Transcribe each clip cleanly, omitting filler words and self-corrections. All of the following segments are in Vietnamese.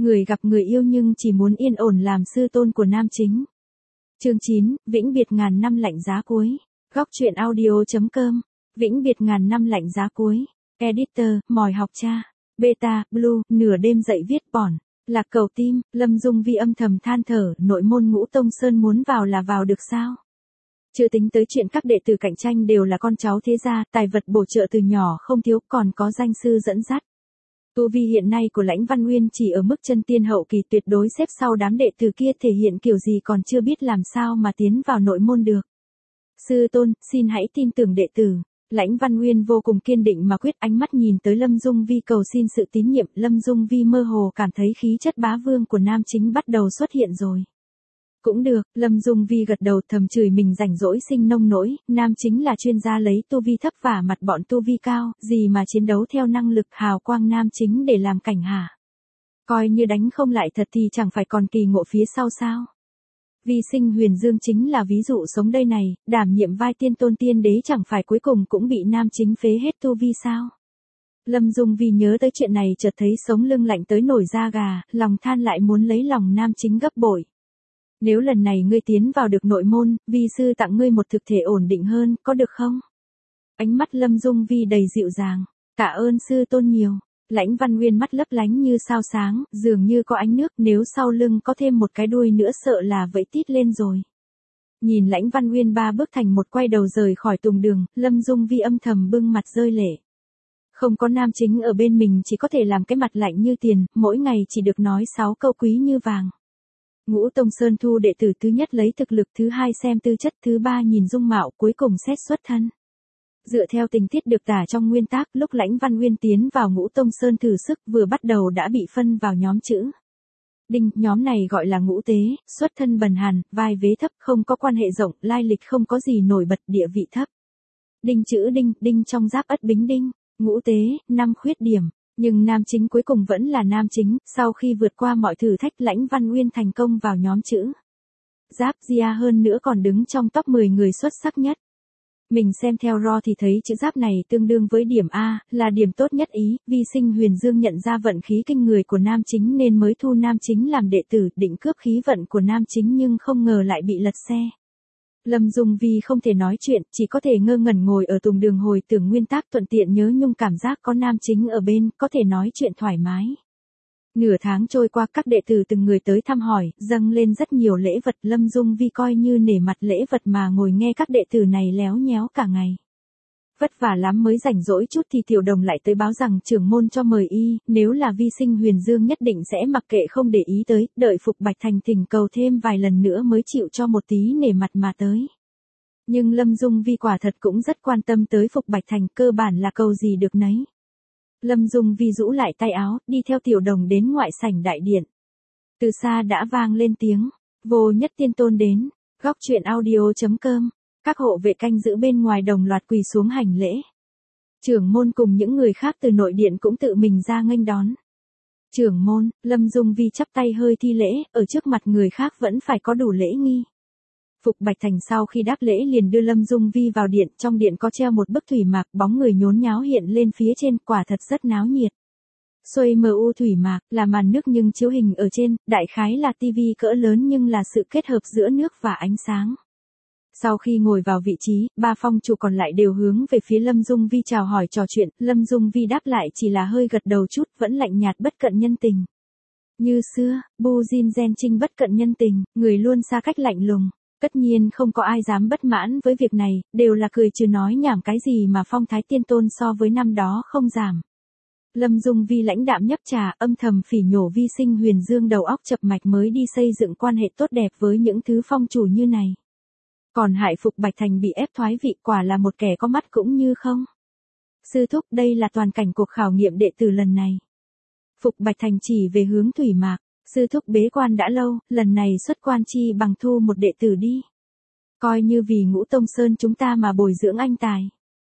Người gặp người yêu nhưng chỉ muốn yên ổn làm sư tôn của nam chính. Chương 9, vĩnh biệt ngàn năm lạnh giá cuối. Góc truyện audio.com. Vĩnh biệt ngàn năm lạnh giá cuối. Editor, mỏi học cha. Beta, Blue, nửa đêm dậy viết bỏn. Lạc cầu tim, Lâm Dung Vi âm thầm than thở, nội môn Ngũ Tông Sơn muốn vào là vào được sao? Chưa tính tới chuyện các đệ tử cạnh tranh đều là con cháu thế gia, tài vật bổ trợ từ nhỏ không thiếu, còn có danh sư dẫn dắt. Tu vi hiện nay của Lãnh Văn Nguyên chỉ ở mức chân tiên hậu kỳ, tuyệt đối xếp sau đám đệ tử kia, thể hiện kiểu gì còn chưa biết làm sao mà tiến vào nội môn được. Sư tôn, xin hãy tin tưởng đệ tử. Lãnh Văn Nguyên vô cùng kiên định mà quyết, ánh mắt nhìn tới Lâm Dung Vi cầu xin sự tín nhiệm. Lâm Dung Vi mơ hồ cảm thấy khí chất bá vương của nam chính bắt đầu xuất hiện rồi. Cũng được, Lâm Dung Vi gật đầu, thầm chửi mình rảnh rỗi sinh nông nỗi, nam chính là chuyên gia lấy tu vi thấp vả mặt bọn tu vi cao, gì mà chiến đấu theo năng lực hào quang nam chính để làm cảnh hả? Coi như đánh không lại thật thì chẳng phải còn kỳ ngộ phía sau sao? Vi Sinh Huyền Dương chính là ví dụ sống đây này, đảm nhiệm vai tiên tôn tiên đế chẳng phải cuối cùng cũng bị nam chính phế hết tu vi sao? Lâm Dung Vi nhớ tới chuyện này chợt thấy sống lưng lạnh tới nổi da gà, lòng than lại muốn lấy lòng nam chính gấp bội. Nếu lần này ngươi tiến vào được nội môn, vi sư tặng ngươi một thực thể ổn định hơn, có được không? Ánh mắt Lâm Dung Vi đầy dịu dàng. Tạ ơn sư tôn nhiều. Lãnh Văn Nguyên mắt lấp lánh như sao sáng, dường như có ánh nước, nếu sau lưng có thêm một cái đuôi nữa sợ là vẫy tít lên rồi. Nhìn Lãnh Văn Nguyên ba bước thành một quay đầu rời khỏi tùng đường, Lâm Dung Vi âm thầm bưng mặt rơi lệ. Không có nam chính ở bên mình chỉ có thể làm cái mặt lạnh như tiền, mỗi ngày chỉ được nói 6 câu quý như vàng. Ngũ Tông Sơn thu đệ tử thứ nhất lấy thực lực, thứ hai xem tư chất, thứ ba nhìn dung mạo, cuối cùng xét xuất thân. Dựa theo tình tiết được tả trong nguyên tác, lúc Lãnh Văn Nguyên tiến vào Ngũ Tông Sơn thử sức vừa bắt đầu đã bị phân vào nhóm chữ Đinh, nhóm này gọi là ngũ tế, xuất thân bần hàn, vai vế thấp, không có quan hệ rộng, lai lịch không có gì nổi bật, địa vị thấp. Đinh chữ Đinh, Đinh trong giáp Ất Bính Đinh, ngũ tế, 5 khuyết điểm. Nhưng nam chính cuối cùng vẫn là nam chính, sau khi vượt qua mọi thử thách Lãnh Văn Nguyên thành công vào nhóm chữ Giáp, Gia hơn nữa còn đứng trong top 10 người xuất sắc nhất. Mình xem theo RO thì thấy chữ Giáp này tương đương với điểm A, là điểm tốt nhất ý. Vi Sinh Huyền Dương nhận ra vận khí kinh người của nam chính nên mới thu nam chính làm đệ tử, định cướp khí vận của nam chính nhưng không ngờ lại bị lật xe. Lâm Dung Vi không thể nói chuyện, chỉ có thể ngơ ngẩn ngồi ở tùng đường hồi tưởng nguyên tác, thuận tiện nhớ nhung cảm giác có nam chính ở bên, có thể nói chuyện thoải mái. Nửa tháng trôi qua, các đệ tử từng người tới thăm hỏi, dâng lên rất nhiều lễ vật. Lâm Dung Vi coi như nể mặt lễ vật mà ngồi nghe các đệ tử này léo nhéo cả ngày. Vất vả lắm mới rảnh rỗi chút thì Tiểu Đồng lại tới báo rằng trưởng môn cho mời y, nếu là Vi Sinh Huyền Dương nhất định sẽ mặc kệ không để ý tới, đợi Phục Bạch Thành thỉnh cầu thêm vài lần nữa mới chịu cho một tí nể mặt mà tới. Nhưng Lâm Dung Vi quả thật cũng rất quan tâm tới Phục Bạch Thành, cơ bản là cầu gì được nấy. Lâm Dung Vi rũ lại tay áo, đi theo Tiểu Đồng đến ngoại sảnh đại điện. Từ xa đã vang lên tiếng, Vô Nhất Tiên Tôn đến. Góc truyện audio.com. Các hộ vệ canh giữ bên ngoài đồng loạt quỳ xuống hành lễ. Trưởng môn cùng những người khác từ nội điện cũng tự mình ra nghênh đón. Trưởng môn, Lâm Dung Vi chắp tay hơi thi lễ, ở trước mặt người khác vẫn phải có đủ lễ nghi. Phục Bạch Thành sau khi đáp lễ liền đưa Lâm Dung Vi vào điện, trong điện có treo một bức thủy mạc, bóng người nhốn nháo hiện lên phía trên, quả thật rất náo nhiệt. Xuôi MU thủy mạc, là màn nước nhưng chiếu hình ở trên, đại khái là tivi cỡ lớn nhưng là sự kết hợp giữa nước và ánh sáng. Sau khi ngồi vào vị trí, ba phong chủ còn lại đều hướng về phía Lâm Dung Vi chào hỏi trò chuyện, Lâm Dung Vi đáp lại chỉ là hơi gật đầu chút, vẫn lạnh nhạt bất cận nhân tình. Như xưa, Bu Jin Gen Trinh bất cận nhân tình, người luôn xa cách lạnh lùng. Tất nhiên không có ai dám bất mãn với việc này, đều là cười chứ nói nhảm cái gì mà phong thái tiên tôn so với năm đó không giảm. Lâm Dung Vi lãnh đạm nhấp trà, âm thầm phỉ nhổ Vi Sinh Huyền Dương đầu óc chập mạch mới đi xây dựng quan hệ tốt đẹp với những thứ phong chủ như này. Còn hại Phục Bạch Thành bị ép thoái vị, quả là một kẻ có mắt cũng như không. Sư thúc, đây là toàn cảnh cuộc khảo nghiệm đệ tử lần này. Phục Bạch Thành chỉ về hướng thủy mạc. Sư thúc bế quan đã lâu, lần này xuất quan chi bằng thu một đệ tử đi. Coi như vì Ngũ Tông Sơn chúng ta mà bồi dưỡng anh tài.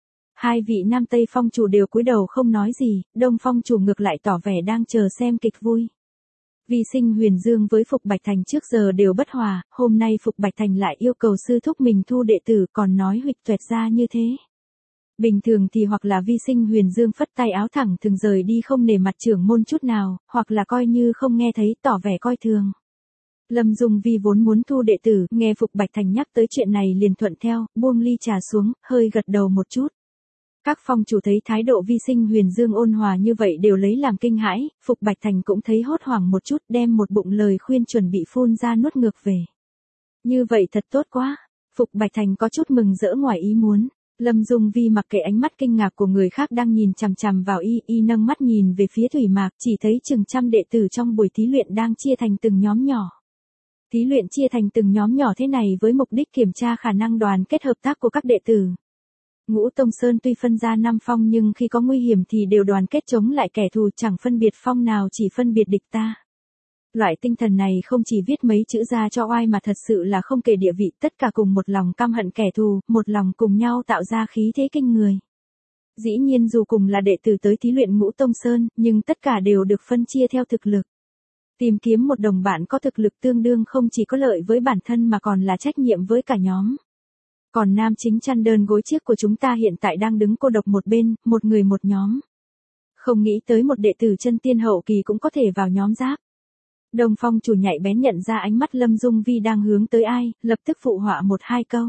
Hai vị Nam Tây phong chủ đều cúi đầu không nói gì, Đông phong chủ ngược lại tỏ vẻ đang chờ xem kịch vui. Vi Sinh Huyền Dương với Phục Bạch Thành trước giờ đều bất hòa, hôm nay Phục Bạch Thành lại yêu cầu sư thúc mình thu đệ tử, còn nói huỵch toẹt ra như thế. Bình thường thì hoặc là Vi Sinh Huyền Dương phất tay áo thẳng thường rời đi không nể mặt trưởng môn chút nào, hoặc là coi như không nghe thấy tỏ vẻ coi thường. Lâm Dung Vi vốn muốn thu đệ tử, nghe Phục Bạch Thành nhắc tới chuyện này liền thuận theo, buông ly trà xuống, hơi gật đầu một chút. Các phong chủ thấy thái độ Vi Sinh Huyền Dương ôn hòa như vậy đều lấy làm kinh hãi, Phục Bạch Thành cũng thấy hốt hoảng một chút, đem một bụng lời khuyên chuẩn bị phun ra nuốt ngược về. Như vậy thật tốt quá. Phục Bạch Thành có chút mừng rỡ ngoài ý muốn. Lâm Dung Vi mặc kệ ánh mắt kinh ngạc của người khác đang nhìn chằm chằm vào y nâng mắt nhìn về phía Thủy Mạc, chỉ thấy chừng trăm đệ tử trong buổi thí luyện đang chia thành từng nhóm nhỏ. Thí luyện chia thành từng nhóm nhỏ thế này với mục đích kiểm tra khả năng đoàn kết hợp tác của các đệ tử. Ngũ Tông Sơn tuy phân ra 5 phong nhưng khi có nguy hiểm thì đều đoàn kết chống lại kẻ thù, chẳng phân biệt phong nào, chỉ phân biệt địch ta. Loại tinh thần này không chỉ viết mấy chữ ra cho oai mà thật sự là không kể địa vị, tất cả cùng một lòng căm hận kẻ thù, một lòng cùng nhau tạo ra khí thế kinh người. Dĩ nhiên dù cùng là đệ tử tới thí luyện Ngũ Tông Sơn, nhưng tất cả đều được phân chia theo thực lực. Tìm kiếm một đồng bạn có thực lực tương đương không chỉ có lợi với bản thân mà còn là trách nhiệm với cả nhóm. Còn nam chính chăn đơn gối chiếc của chúng ta hiện tại đang đứng cô độc một bên, một người một nhóm. Không nghĩ tới một đệ tử chân tiên hậu kỳ cũng có thể vào nhóm giáp. Đông Phong chủ nhạy bén nhận ra ánh mắt Lâm Dung Vi đang hướng tới ai, lập tức phụ họa một hai câu.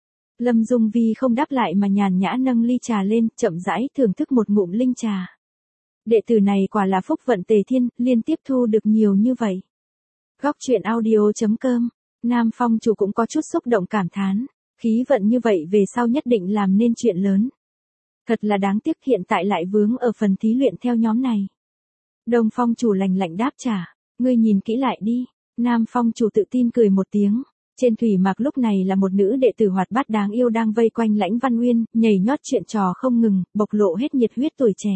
Lâm Dung Vi không đáp lại mà nhàn nhã nâng ly trà lên, chậm rãi thưởng thức một ngụm linh trà. Đệ tử này quả là phúc vận tề thiên, liên tiếp thu được nhiều như vậy. Góc truyện audio.com, Nam Phong chủ cũng có chút xúc động cảm thán. Khí vận như vậy về sau nhất định làm nên chuyện lớn. Thật là đáng tiếc hiện tại lại vướng ở phần thí luyện theo nhóm này. Đông Phong chủ lạnh lạnh đáp trả. Ngươi nhìn kỹ lại đi. Nam Phong chủ tự tin cười một tiếng. Trên thủy mạc lúc này là một nữ đệ tử hoạt bát đáng yêu đang vây quanh Lãnh Văn Uyên, nhảy nhót chuyện trò không ngừng, bộc lộ hết nhiệt huyết tuổi trẻ.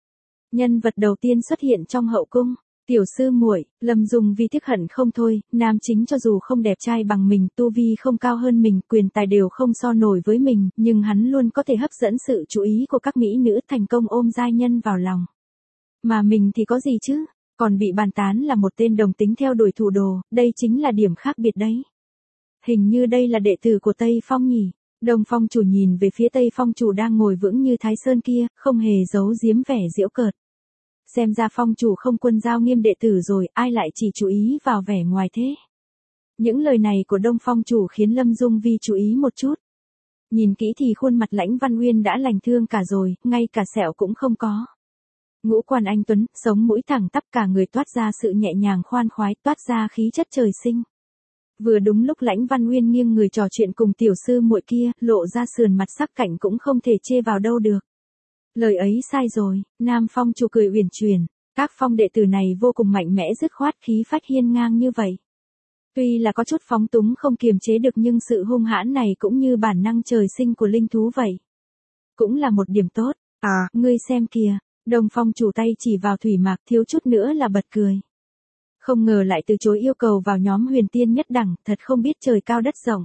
Nhân vật đầu tiên xuất hiện trong hậu cung. Tiểu sư muội, Lâm Dung Vi tiếc hận không thôi, nam chính cho dù không đẹp trai bằng mình, tu vi không cao hơn mình, quyền tài đều không so nổi với mình, nhưng hắn luôn có thể hấp dẫn sự chú ý của các mỹ nữ, thành công ôm giai nhân vào lòng. Mà mình thì có gì chứ, còn bị bàn tán là một tên đồng tính theo đuổi thủ đồ, đây chính là điểm khác biệt đấy. Hình như đây là đệ tử của Tây Phong nhỉ. Đông Phong chủ nhìn về phía Tây Phong chủ đang ngồi vững như Thái Sơn kia, không hề giấu giếm vẻ giễu cợt. Xem ra phong chủ không quân giao nghiêm đệ tử rồi, ai lại chỉ chú ý vào vẻ ngoài thế. Những lời này của Đông Phong chủ khiến Lâm Dung Vi chú ý một chút. Nhìn kỹ thì khuôn mặt Lãnh Văn Uyên đã lành thương cả rồi, ngay cả sẹo cũng không có. Ngũ quan anh tuấn, sống mũi thẳng tắp, cả người toát ra sự nhẹ nhàng khoan khoái, toát ra khí chất trời sinh. Vừa đúng lúc Lãnh Văn Uyên nghiêng người trò chuyện cùng tiểu sư muội kia, lộ ra sườn mặt sắc cạnh cũng không thể chê vào đâu được. Lời ấy sai rồi, Nam Phong chủ cười uyển chuyển, các phong đệ tử này vô cùng mạnh mẽ dứt khoát, khí phách hiên ngang như vậy. Tuy là có chút phóng túng không kiềm chế được nhưng sự hung hãn này cũng như bản năng trời sinh của linh thú vậy. Cũng là một điểm tốt. À, ngươi xem kìa, Đông Phong chủ tay chỉ vào thủy mạc, thiếu chút nữa là bật cười. Không ngờ lại từ chối yêu cầu vào nhóm huyền tiên nhất đẳng, thật không biết trời cao đất rộng.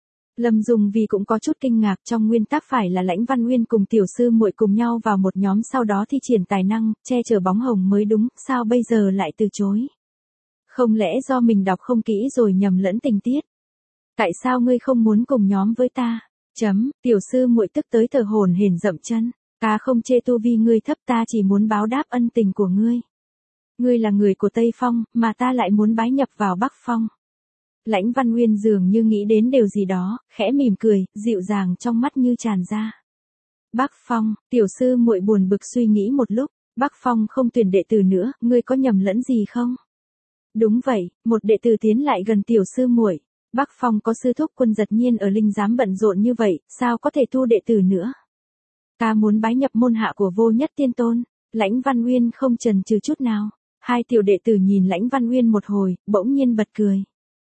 Lâm Dung Vi cũng có chút kinh ngạc, trong nguyên tắc phải là Lãnh Văn Uyên cùng tiểu sư muội cùng nhau vào một nhóm sau đó thi triển tài năng, che chở bóng hồng mới đúng, sao bây giờ lại từ chối? Không lẽ do mình đọc không kỹ rồi nhầm lẫn tình tiết? Tại sao ngươi không muốn cùng nhóm với ta? Tiểu sư muội tức tới thở hổn hển dậm chân, ta không chê tu vi ngươi thấp, ta chỉ muốn báo đáp ân tình của ngươi. Ngươi là người của Tây Phong, mà ta lại muốn bái nhập vào Bắc Phong. Lãnh Văn Uyên dường như nghĩ đến điều gì đó, khẽ mỉm cười, dịu dàng trong mắt như tràn ra. Bắc Phong, tiểu sư muội buồn bực suy nghĩ một lúc, Bắc Phong không tuyển đệ tử nữa, ngươi có nhầm lẫn gì không? Đúng vậy, một đệ tử tiến lại gần tiểu sư muội. Bắc Phong có sư thúc Quân Giật Nhiên ở linh giám bận rộn như vậy, sao có thể thu đệ tử nữa? Ta muốn bái nhập môn hạ của Vô Nhất Tiên Tôn. Lãnh Văn Uyên không chần chừ chút nào. Hai tiểu đệ tử nhìn Lãnh Văn Uyên một hồi, bỗng nhiên bật cười.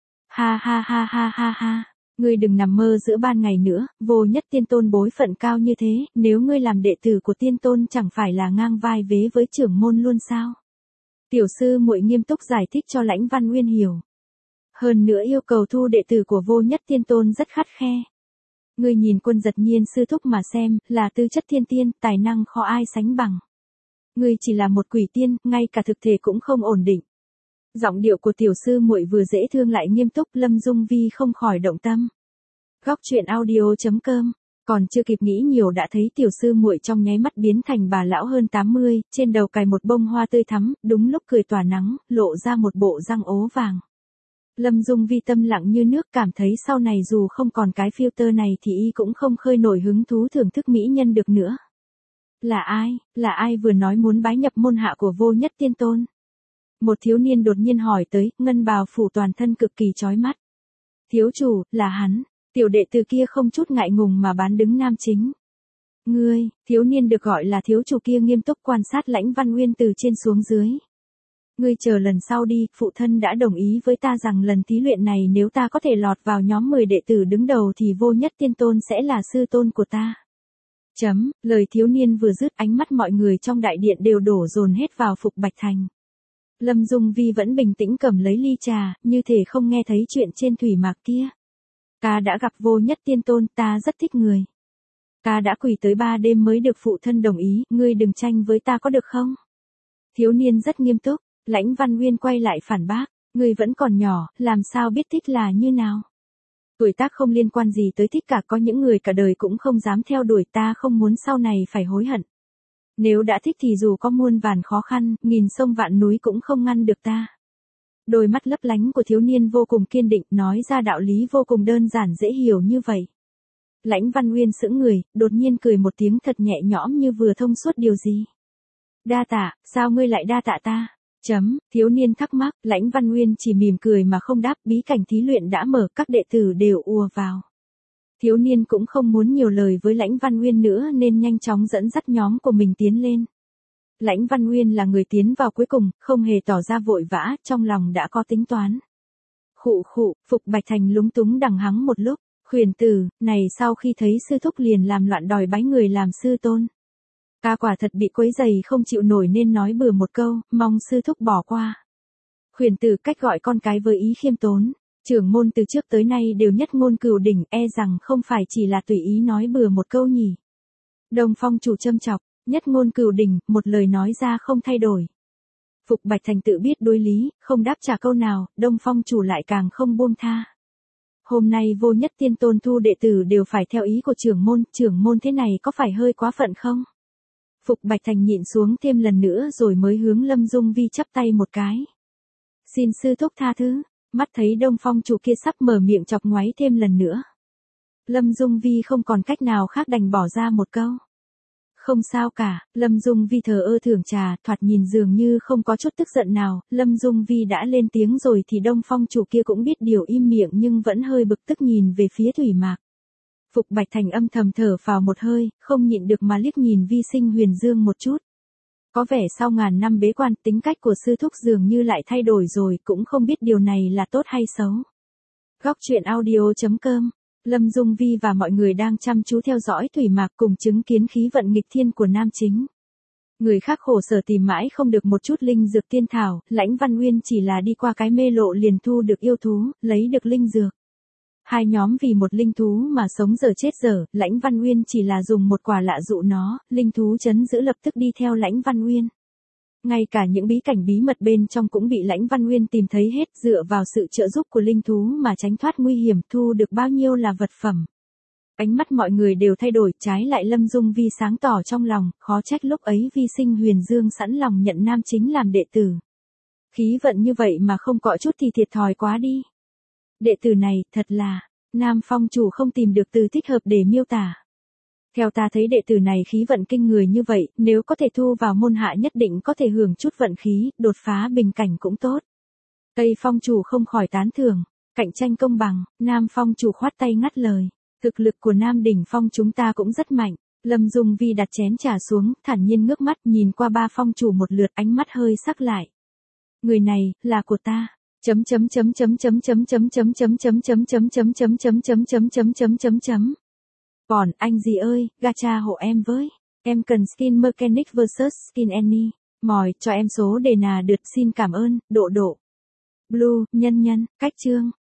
Ha ha ha ha ha ha, ngươi đừng nằm mơ giữa ban ngày nữa, Vô Nhất Tiên Tôn bối phận cao như thế, nếu ngươi làm đệ tử của Tiên Tôn chẳng phải là ngang vai vế với trưởng môn luôn sao? Tiểu sư muội nghiêm túc giải thích cho Lãnh Văn Uyên hiểu. Hơn nữa yêu cầu thu đệ tử của Vô Nhất Tiên Tôn rất khắt khe. Ngươi nhìn Quân Giật Nhiên sư thúc mà xem, là tư chất thiên tiên, tài năng khó ai sánh bằng. Ngươi chỉ là một quỷ tiên, ngay cả thực thể cũng không ổn định. Giọng điệu của tiểu sư muội vừa dễ thương lại nghiêm túc, Lâm Dung Vi không khỏi động tâm. Góc truyện audio.com Còn chưa kịp nghĩ nhiều đã thấy tiểu sư muội trong nháy mắt biến thành bà lão hơn 80, trên đầu cài một bông hoa tươi thắm, đúng lúc cười tỏa nắng, lộ ra một bộ răng ố vàng. Lâm Dung Vi tâm lặng như nước, cảm thấy sau này dù không còn cái filter này thì y cũng không khơi nổi hứng thú thưởng thức mỹ nhân được nữa. Là ai vừa nói muốn bái nhập môn hạ của Vô Nhất Tiên Tôn? Một thiếu niên đột nhiên hỏi tới, ngân bào phủ toàn thân cực kỳ chói mắt. Thiếu chủ, là hắn. Tiểu đệ từ kia không chút ngại ngùng mà bán đứng nam chính. Ngươi, thiếu niên được gọi là thiếu chủ kia nghiêm túc quan sát Lãnh Văn Uyên từ trên xuống dưới. Ngươi chờ lần sau đi, phụ thân đã đồng ý với ta rằng lần thí luyện này nếu ta có thể lọt vào nhóm 10 đệ tử đứng đầu thì Vô Nhất Tiên Tôn sẽ là sư tôn của ta. Lời thiếu niên vừa dứt, ánh mắt mọi người trong đại điện đều đổ dồn hết vào Phục Bạch Thành. Lâm Dung Vi vẫn bình tĩnh cầm lấy ly trà, như thể không nghe thấy chuyện trên thủy mạc kia. Ta đã gặp Vô Nhất Tiên Tôn, ta rất thích người. Ta đã quỳ tới 3 đêm mới được phụ thân đồng ý, ngươi đừng tranh với ta có được không? Thiếu niên rất nghiêm túc, Lãnh Văn Uyên quay lại phản bác, ngươi vẫn còn nhỏ, làm sao biết thích là như nào? Tuổi tác không liên quan gì tới thích cả, có những người cả đời cũng không dám theo đuổi, ta không muốn sau này phải hối hận. Nếu đã thích thì dù có muôn vàn khó khăn, nghìn sông vạn núi cũng không ngăn được ta. Đôi mắt lấp lánh của thiếu niên vô cùng kiên định, nói ra đạo lý vô cùng đơn giản dễ hiểu như vậy. Lãnh Văn Uyên sững người, đột nhiên cười một tiếng thật nhẹ nhõm như vừa thông suốt điều gì. Đa tạ, sao ngươi lại đa tạ ta? Thiếu niên thắc mắc, Lãnh Văn Uyên chỉ mỉm cười mà không đáp, bí cảnh thí luyện đã mở, các đệ tử đều ùa vào. Thiếu niên cũng không muốn nhiều lời với Lãnh Văn Uyên nữa nên nhanh chóng dẫn dắt nhóm của mình tiến lên. Lãnh Văn Uyên là người tiến vào cuối cùng, không hề tỏ ra vội vã, trong lòng đã có tính toán. Phục Bạch Thành lúng túng đằng hắng một lúc, khuyển tử, này sau khi thấy sư thúc liền làm loạn đòi bái người làm sư tôn. Ta quả thật bị quấy rầy không chịu nổi nên nói bừa một câu, mong sư thúc bỏ qua. Khuyển tử cách gọi con cái với ý khiêm tốn, trưởng môn từ trước tới nay đều nhất ngôn cửu đỉnh, e rằng không phải chỉ là tùy ý nói bừa một câu nhỉ. Đông Phong chủ châm chọc, nhất ngôn cửu đỉnh, một lời nói ra không thay đổi. Phục Bạch Thành tự biết đối lý, không đáp trả câu nào, Đông Phong chủ lại càng không buông tha. Hôm nay Vô Nhất Tiên Tôn thu đệ tử đều phải theo ý của trưởng môn thế này có phải hơi quá phận không? Phục Bạch Thành nhịn xuống thêm lần nữa rồi mới hướng Lâm Dung Vi chắp tay một cái. Xin sư thúc tha thứ, mắt thấy Đông Phong chủ kia sắp mở miệng chọc ngoáy thêm lần nữa. Lâm Dung Vi không còn cách nào khác đành bỏ ra một câu. Không sao cả, Lâm Dung Vi thờ ơ thưởng trà, thoạt nhìn dường như không có chút tức giận nào, Lâm Dung Vi đã lên tiếng rồi thì Đông Phong chủ kia cũng biết điều im miệng nhưng vẫn hơi bực tức nhìn về phía thủy mạc. Phục Bạch Thành âm thầm thở phào một hơi, không nhịn được mà liếc nhìn Vi Sinh Huyền Dương một chút. Có vẻ sau ngàn năm bế quan, tính cách của sư thúc dường như lại thay đổi rồi, cũng không biết điều này là tốt hay xấu. Góc truyện audio.com, Lâm Dung Vi và mọi người đang chăm chú theo dõi thủy mạc cùng chứng kiến khí vận nghịch thiên của nam chính. Người khác khổ sở tìm mãi không được một chút linh dược tiên thảo, Lãnh Văn Uyên chỉ là đi qua cái mê lộ liền thu được yêu thú, lấy được linh dược. Hai nhóm vì một linh thú mà sống dở chết dở, Lãnh Văn Uyên chỉ là dùng một quả lạ dụ nó, linh thú trấn giữ lập tức đi theo Lãnh Văn Uyên. Ngay cả những bí cảnh bí mật bên trong cũng bị Lãnh Văn Uyên tìm thấy hết, dựa vào sự trợ giúp của linh thú mà tránh thoát nguy hiểm, thu được bao nhiêu là vật phẩm. Ánh mắt mọi người đều thay đổi, trái lại Lâm Dung Vi sáng tỏ trong lòng, khó trách lúc ấy Vi Sinh Huyền Dương sẵn lòng nhận nam chính làm đệ tử. Khí vận như vậy mà không cọ chút thì thiệt thòi quá đi. Đệ tử này, thật là, Nam Phong chủ không tìm được từ thích hợp để miêu tả. Theo ta thấy đệ tử này khí vận kinh người như vậy, nếu có thể thu vào môn hạ nhất định có thể hưởng chút vận khí, đột phá bình cảnh cũng tốt. Tây Phong chủ không khỏi tán thưởng, cạnh tranh công bằng, Nam Phong chủ khoát tay ngắt lời. Thực lực của Nam Đỉnh Phong chúng ta cũng rất mạnh. Lâm Dung Vi đặt chén trà xuống, thản nhiên ngước mắt nhìn qua ba phong chủ một lượt, ánh mắt hơi sắc lại. Người này, là của ta. Còn anh gì ơi, gacha hộ em với. Em cần skin mechanic vs skin any. Mỏi cho em số đề nà đượt xin cảm ơn, độ. Blue, nhân, cách chương.